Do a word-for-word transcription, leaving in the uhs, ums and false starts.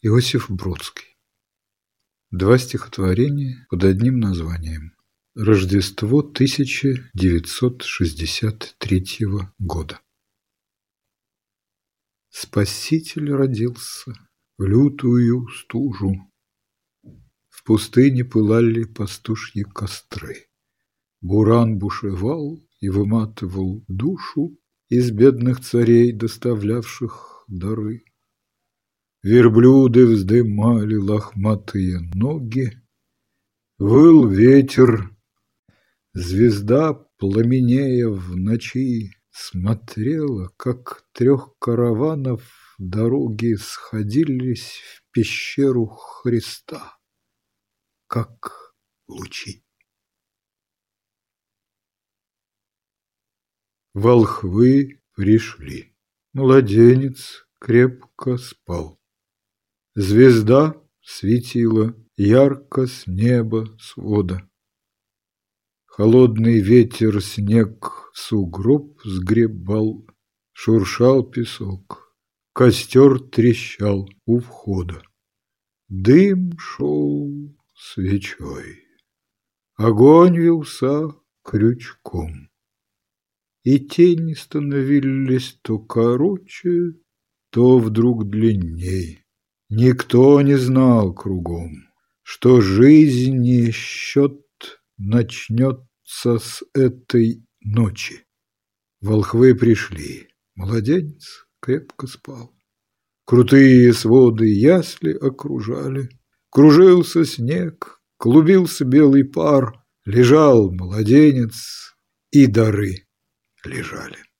Иосиф Бродский. Два стихотворения под одним названием. Рождество тысяча девятьсот шестьдесят третьего года. Спаситель родился в лютую стужу. В пустыне пылали пастушьи костры. Буран бушевал и выматывал душу из бедных царей, доставлявших дары. Верблюды вздымали лохматые ноги, выл ветер, звезда, пламенея в ночи, смотрела, как трех караванов дороги сходились в пещеру Христа, как лучи. Волхвы пришли, младенец крепко спал. Звезда светила ярко с неба свода. Холодный ветер снег сугроб сгребал, шуршал песок, костер трещал у входа. Дым шел свечой, огонь вился крючком, и тени становились то короче, то вдруг длинней. Никто не знал кругом, что жизни счет начнется с этой ночи. Волхвы пришли, младенец крепко спал. Крутые своды ясли окружали, кружился снег, клубился белый пар, лежал младенец, и дары лежали.